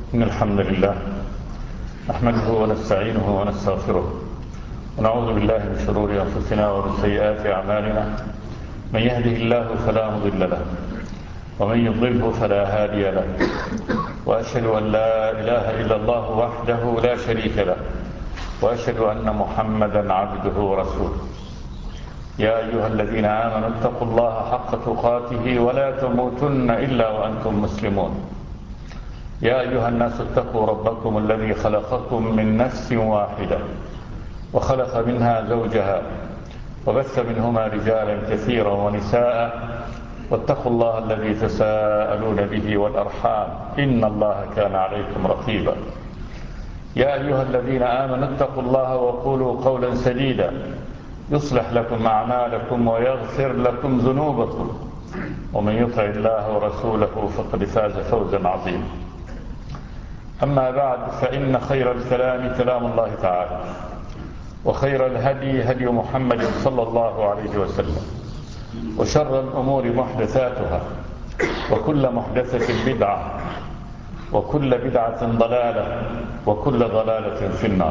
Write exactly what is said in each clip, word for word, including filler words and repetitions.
إن الحمد لله نحمده ونستعينه ونستغفره ونعوذ بالله من شرور أنفسنا ومن سيئات أعمالنا. من يهده الله فلا مضل له ومن يضلله فلا هادي له، وأشهد أن لا إله إلا الله وحده لا شريك له، وأشهد أن محمدا عبده ورسوله. يا أيها الذين آمنوا اتقوا الله حق تقاته ولا تموتن إلا وأنتم مسلمون. يا أيها الناس اتقوا ربكم الذي خلقكم من نفس واحدة وخلق منها زوجها وبث منهما رجالا كثيرا ونساء، واتقوا الله الذي تساءلون به والأرحام إن الله كان عليكم رقيبا. يا أيها الذين آمنوا اتقوا الله وقولوا قولا سديدا يصلح لكم أعمالكم ويغفر لكم ذنوبكم، ومن يطع الله ورسوله فقد فاز فوزا عظيما. أما بعد، فإن خير الكلام كلام الله تعالى، وخير الهدي هدي محمد صلى الله عليه وسلم، وشر الأمور محدثاتها، وكل محدثة بدعة، وكل بدعة ضلالة، وكل ضلالة في النار.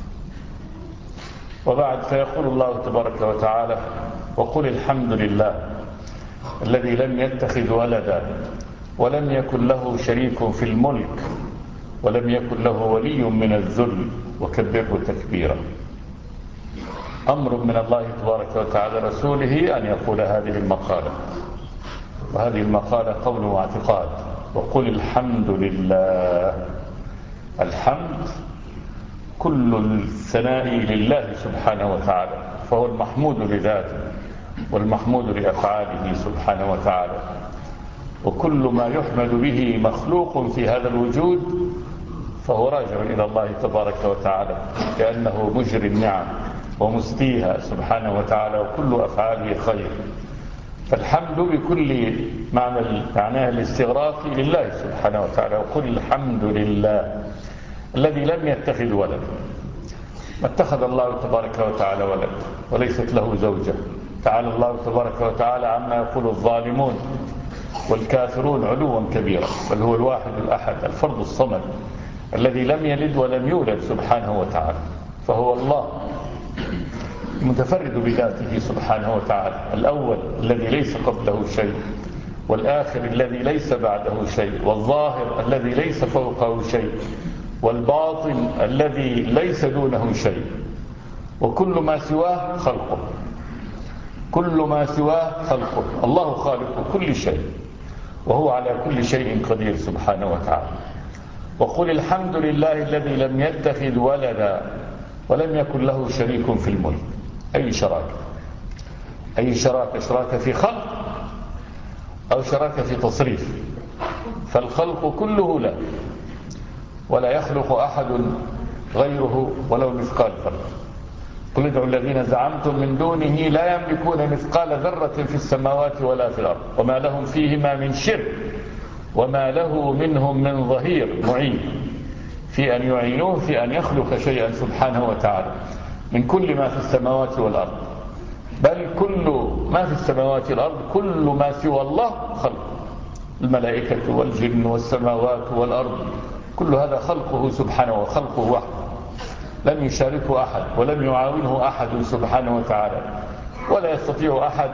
وبعد، فيقول الله تبارك وتعالى: وقل الحمد لله الذي لم يتخذ ولدا ولم يكن له شريك في الملك ولم يكن له ولي من الذل وكبره تكبيرا. أمر من الله تبارك وتعالى رسوله أن يقول هذه المقالة، وهذه المقالة قول واعتقاد. وقل الحمد لله. الحمد كل الثناء لله سبحانه وتعالى، فهو المحمود لذاته والمحمود لأفعاله سبحانه وتعالى. وكل ما يحمد به مخلوق في هذا الوجود فهو راجع إلى الله تبارك وتعالى، لأنه مجري النعم ومسديها سبحانه وتعالى، وكل أفعاله خير. فالحمد بكل معنى معناه الاستغراقي لله سبحانه وتعالى. وقل الحمد لله الذي لم يتخذ ولدا. ما اتخذ الله تبارك وتعالى ولد، وليست له زوجة. تعالى الله تبارك وتعالى عما يقول الظالمون والكافرون علوا كبيرا، بل هو الواحد الأحد الفرد الصمد الذي لم يلد ولم يولد سبحانه وتعالى. فهو الله المتفرد بذاته سبحانه وتعالى، الأول الذي ليس قبله شيء، والآخر الذي ليس بعده شيء، والظاهر الذي ليس فوقه شيء، والباطن الذي ليس دونه شيء. وكل ما سواه خلقه، كل ما سواه خلقه. الله خالق كل شيء، وهو على كل شيء قدير سبحانه وتعالى. وقل الحمد لله الذي لم يتخذ ولدا ولم يكن له شريك في الملك. أي شراكة؟ أي شراكة؟ شراكة في خلق أو شراكة في تصريف؟ فالخلق كله له، ولا يخلق أحد غيره ولو مثقال ذرة. قل ادعوا الذين زعمتم من دونه لا يملكون مثقال ذرة في السماوات ولا في الأرض وما لهم فيهما من شرك وما له منهم من ظهير معين في أن يعينوه في أن يخلق شيئا سبحانه وتعالى من كل ما في السماوات والأرض. بل كل ما في السماوات والأرض، كل ما سوى الله خلق. الملائكة والجن والسماوات والأرض، كل هذا خلقه سبحانه وخلقه وحده، لم يشاركه أحد ولم يعاونه أحد سبحانه وتعالى. ولا يستطيع أحد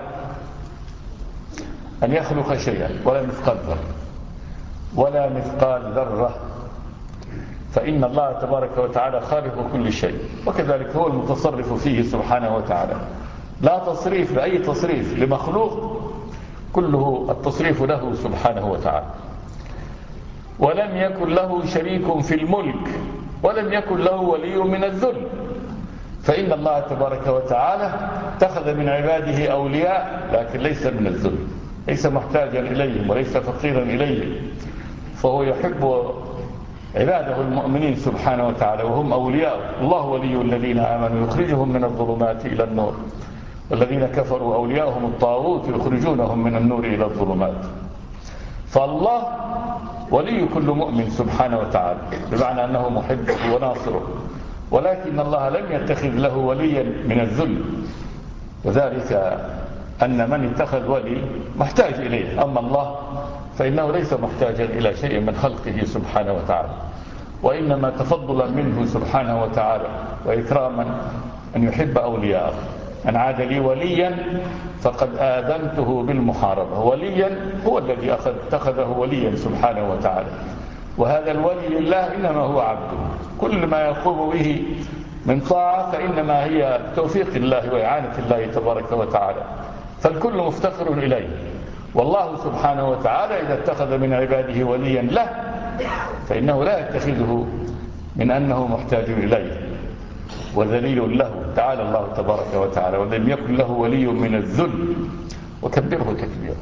أن يخلق شيئا ولا مثقال ذرة ولا مثقال ذرة فإن الله تبارك وتعالى خالق كل شيء، وكذلك هو المتصرف فيه سبحانه وتعالى. لا تصريف لأي تصريف لمخلوق، كله التصريف له سبحانه وتعالى. ولم يكن له شريك في الملك ولم يكن له ولي من الذل، فإن الله تبارك وتعالى اتخذ من عباده أولياء، لكن ليس من الذل، ليس محتاجا إليهم وليس فقيرا إليهم، فهو يحب عباده المؤمنين سبحانه وتعالى، وهم أولياء. الله ولي الذين آمنوا يخرجهم من الظلمات إلى النور، والذين كفروا أولياءهم الطاغوت يخرجونهم من النور إلى الظلمات. فالله ولي كل مؤمن سبحانه وتعالى، بمعنى أنه محبه وناصره، ولكن الله لم يتخذ له وليا من الذل، وذلك أن من اتخذ ولي محتاج إليه. أما الله فإنه ليس محتاجا إلى شيء من خلقه سبحانه وتعالى، وإنما تفضلا منه سبحانه وتعالى وإكراما أن يحب أولياءه. من عاد لي وليا فقد آذنته بالمحاربة. وليا هو الذي اتخذه وليا سبحانه وتعالى، وهذا الولي لله إنما هو عبده. كل ما يقوم به من طاعة فإنما هي توفيق الله وإعانة الله تبارك وتعالى، فالكل مفتقر إليه. والله سبحانه وتعالى إذا اتخذ من عباده وليا له فإنه لا يتخذه من أنه محتاج إليه وذليل له، تعالى الله تبارك وتعالى. ولم يكن له ولي من الذل، وكبره تكبيرا.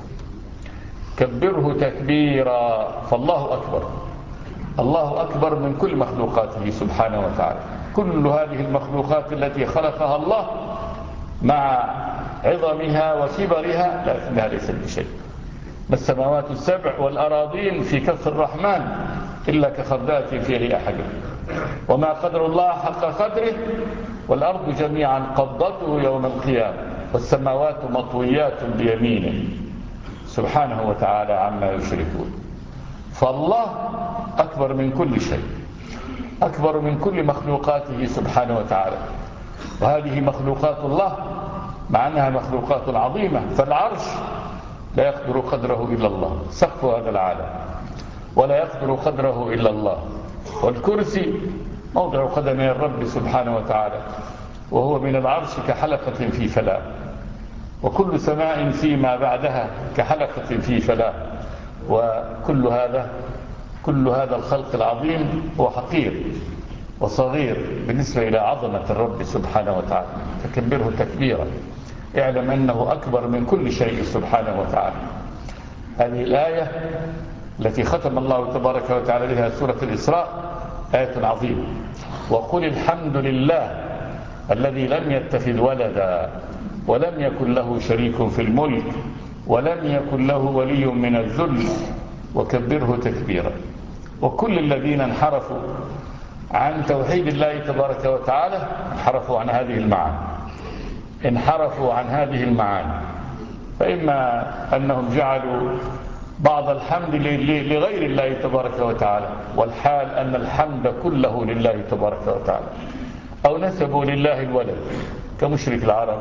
كبره تكبيرا. فالله أكبر، الله أكبر من كل مخلوقاته سبحانه وتعالى. كل هذه المخلوقات التي خلقها الله مع عظمها وكبرها لكنها ليست بشيء. ما السماوات السبع والأراضين في كف الرحمن إلا كخردات في رئة حجر، وما قدر الله حق قدره، والأرض جميعا قبضته يوم القيامة، والسماوات مطويات بيمينه سبحانه وتعالى عما يشركون. فالله أكبر من كل شيء، أكبر من كل مخلوقاته سبحانه وتعالى. وهذه مخلوقات الله مع أنها مخلوقات عظيمة، فالعرش لا يقدر قدره إلا الله، سقف هذا العالم، ولا يقدر قدره إلا الله. والكرسي موضع قدمي الرب سبحانه وتعالى، وهو من العرش كحلقة في فلاة، وكل سماء فيما بعدها كحلقة في فلاة. وكل هذا كل هذا الخلق العظيم هو حقير وصغير بالنسبة إلى عظمة الرب سبحانه وتعالى. فكبره تكبيرا. اعلم أنه أكبر من كل شيء سبحانه وتعالى. هذه الآية التي ختم الله تبارك وتعالى بها سورة الإسراء آية عظيمة. وقل الحمد لله الذي لم يتخذ ولدا ولم يكن له شريك في الملك ولم يكن له ولي من الذل وكبره تكبيرا. وكل الذين انحرفوا عن توحيد الله تبارك وتعالى انحرفوا عن هذه المعاني انحرفوا عن هذه المعاني فإما أنهم جعلوا بعض الحمد لغير الله تبارك وتعالى، والحال أن الحمد كله لله تبارك وتعالى، أو نسبوا لله الولد كمشرك العرب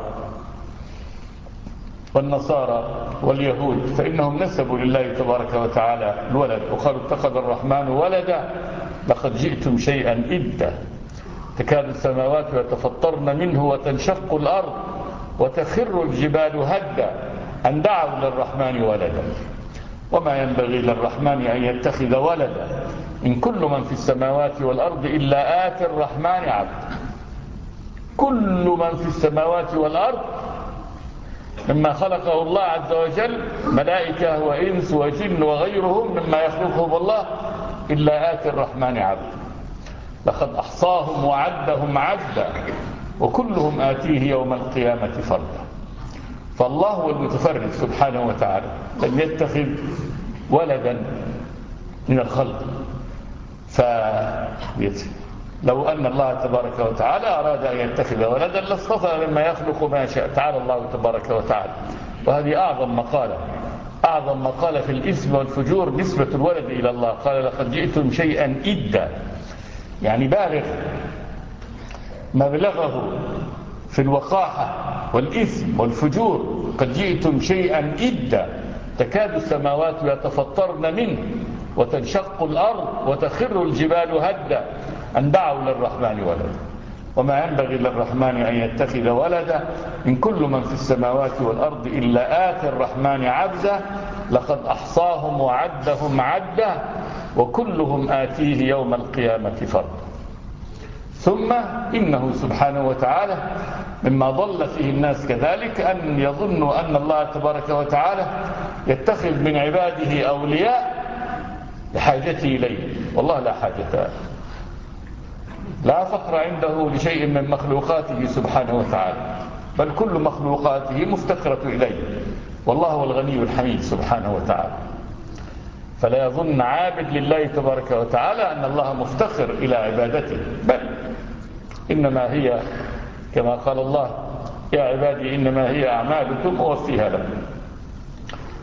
والنصارى واليهود، فإنهم نسبوا لله تبارك وتعالى الولد وقالوا اتخذ الرحمن ولدا لقد جئتم شيئا إدا تكاد السماوات يتفطرن منه وتنشق الأرض وتخر الجبال هدا أن دعوا للرحمن ولدا وما ينبغي للرحمن أن يتخذ ولدا إن كل من في السماوات والأرض إلا آتي الرحمن عبدا. كل من في السماوات والأرض مما خلقه الله عز وجل ملائكة وإنس وجن وغيرهم مما يخلقهم الله إلا آتي الرحمن عبدا. لقد أحصاهم وعدهم عدا وكلهم آتيه يوم القيامة فردا. فالله هو المتفرد سبحانه وتعالى، لم يتخذ ولدا من الخلق. فلو أن الله تبارك وتعالى أراد أن يتخذ ولدا لاصطفى مما يخلق ما شاء، تعالى الله تبارك وتعالى. وهذه أعظم مقالة أعظم مقالة في الإثم والفجور نسبة الولد إلى الله. قال لقد جئتم شيئا إدا، يعني بالغ مبلغه في الوقاحة والإثم والفجور. قد جئتم شيئا إدا تكاد السماوات يتفطرن منه وتنشق الأرض وتخر الجبال هدا أن دعوا للرحمن ولدا وما ينبغي للرحمن أن يتخذ ولدا إن كل من في السماوات والأرض إلا آتي الرحمن عبدا لقد أحصاهم وعدهم عدا وكلهم آتيه يوم القيامة فردا. ثم إنه سبحانه وتعالى مما ضل فيه الناس كذلك أن يظنوا أن الله تبارك وتعالى يتخذ من عباده أولياء لحاجته إليه. والله لا حاجة، لا فقر عنده لشيء من مخلوقاته سبحانه وتعالى، بل كل مخلوقاته مفتقرة إليه، والله هو الغني الحميد سبحانه وتعالى. فلا يظن عابد لله تبارك وتعالى أن الله مفتقر إلى عبادته، بل إنما هي كما قال الله يا عبادي إنما هي أعمالكم أوفيها لكم.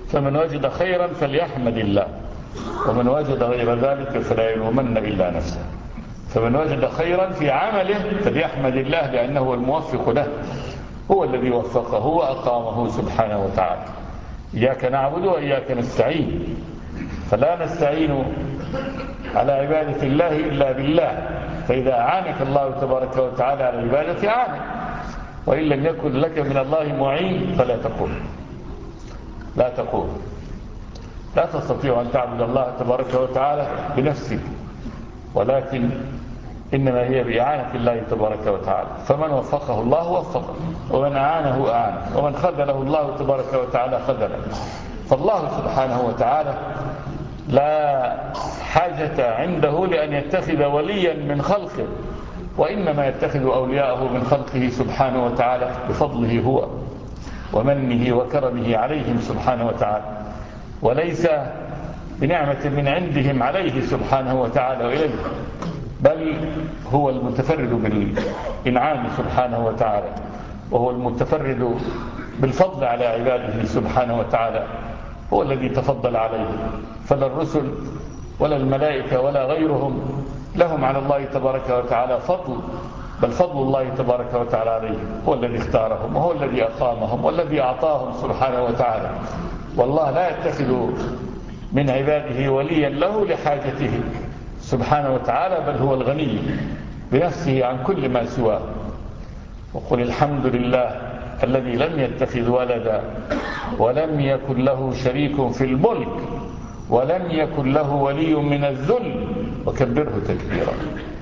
فمن وجد خيرا فليحمد الله، ومن وجد غير ذلك فلا يلومن إلا نفسه. فمن وجد خيرا في عمله فليحمد الله لأنه هو الموفق له، هو الذي وفقه وأقامه سبحانه وتعالى. إياك نعبد وإياك نستعين، فلا نستعين على عبادة الله إلا بالله، فإذا أعانك الله تبارك وتعالى على العبادة أعانك، وإن لم يكن لك من الله معين فلا تقول لا تقول لا تستطيع أن تعبد الله تبارك وتعالى بنفسك، ولكن إنما هي بإعانة الله تبارك وتعالى. فمن وفقه الله وفقه، ومن أعانه أعانه، ومن خذله الله تبارك وتعالى خذله. فالله سبحانه وتعالى لا حاجة عنده لأن يتخذ وليا من خلقه، وإنما يتخذ أولياءه من خلقه سبحانه وتعالى بفضله هو ومنه وكرمه عليهم سبحانه وتعالى، وليس بنعمة من عندهم عليه سبحانه وتعالى وإليه، بل هو المتفرد بالإنعام سبحانه وتعالى، وهو المتفرد بالفضل على عباده سبحانه وتعالى، هو الذي تفضل عليه. فلا الرسل ولا الملائكة ولا غيرهم لهم على الله تبارك وتعالى فضل، بل فضل الله تبارك وتعالى عليهم، هو الذي اختارهم وهو الذي أقامهم والذي أعطاهم سبحانه وتعالى. والله لا يتخذ من عباده وليا له لحاجته سبحانه وتعالى، بل هو الغني بنفسه عن كل ما سواه. وقل الحمد لله الذي لم يتخذ ولدا ولم يكن له شريك في الملك ولم يكن له ولي من الذل وكبره تكبيرا.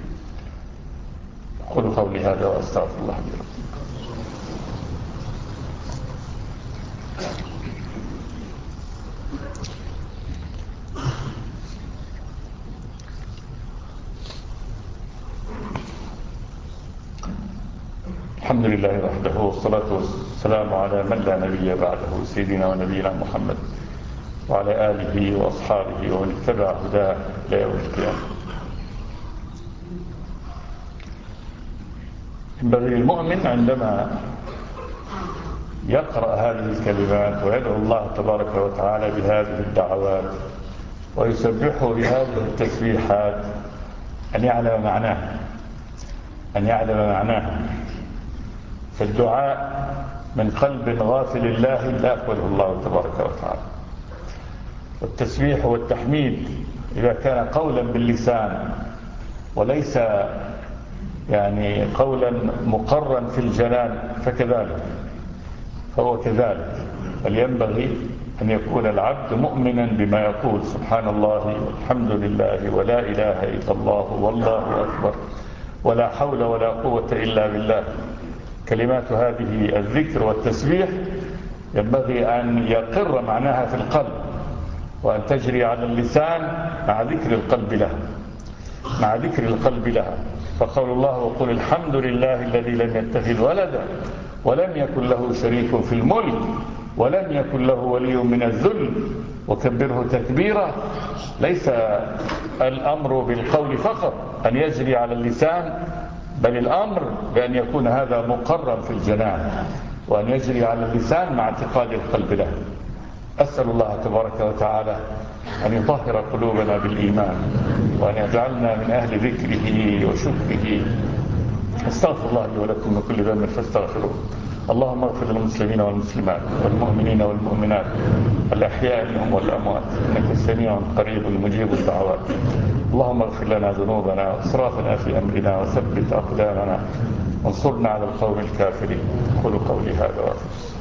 قولوا قولي هذا وأستغفر الله لي ولكم. الحمد لله وحده، والصلاة والسلام على من لا نبي بعده، سيدنا ونبينا محمد وعلى آله وأصحابه ومن اتبع هداه إلى يوم القيامة. ينبغي للمؤمن عندما يقرأ هذه الكلمات ويدعو الله تبارك وتعالى بهذه الدعوات ويسبحه بهذه التسبيحات أن يعلم معناه أن يعلم معناه فالدعاء من قلب غافل الله لا يقبله الله تبارك وتعالى. والتسبيح والتحميد إذا كان قولا باللسان وليس يعني قولا مقرا في الجنان فكذلك فهو كذلك. بل ينبغي أن يكون العبد مؤمنا بما يقول سبحان الله والحمد لله ولا إله إلا الله والله أكبر ولا حول ولا قوة إلا بالله. كلمات هذه الذكر والتسبيح ينبغي أن يقر معناها في القلب، وأن تجري على اللسان مع ذكر القلب لها مع ذكر القلب لها. فقول الله وقل الحمد لله الذي لم يتخذ ولدا ولم يكن له شريك في الملك ولم يكن له ولي من الذل وكبره تكبيرا. ليس الأمر بالقول فقط أن يجري على اللسان، بل الأمر بأن يكون هذا مقرر في الجنان وأن يجري على اللسان مع اعتقاد القلب له. أسأل الله تبارك وتعالى أن يطهر قلوبنا بالإيمان وأن يجعلنا من أهل ذكره وشكره. استغفر الله لي ولكم من كل ذنب فاستغفروه. اللهم اغفر للمسلمين والمسلمات والمؤمنين والمؤمنات الأحياء منهم والأموات إنك سميع قريب مجيب الدعوات. اللهم اغفر لنا ذنوبنا واسرافنا في أمرنا وثبت أقدامنا وانصرنا على القوم الكافرين. قولوا قولي هذا وأستغفر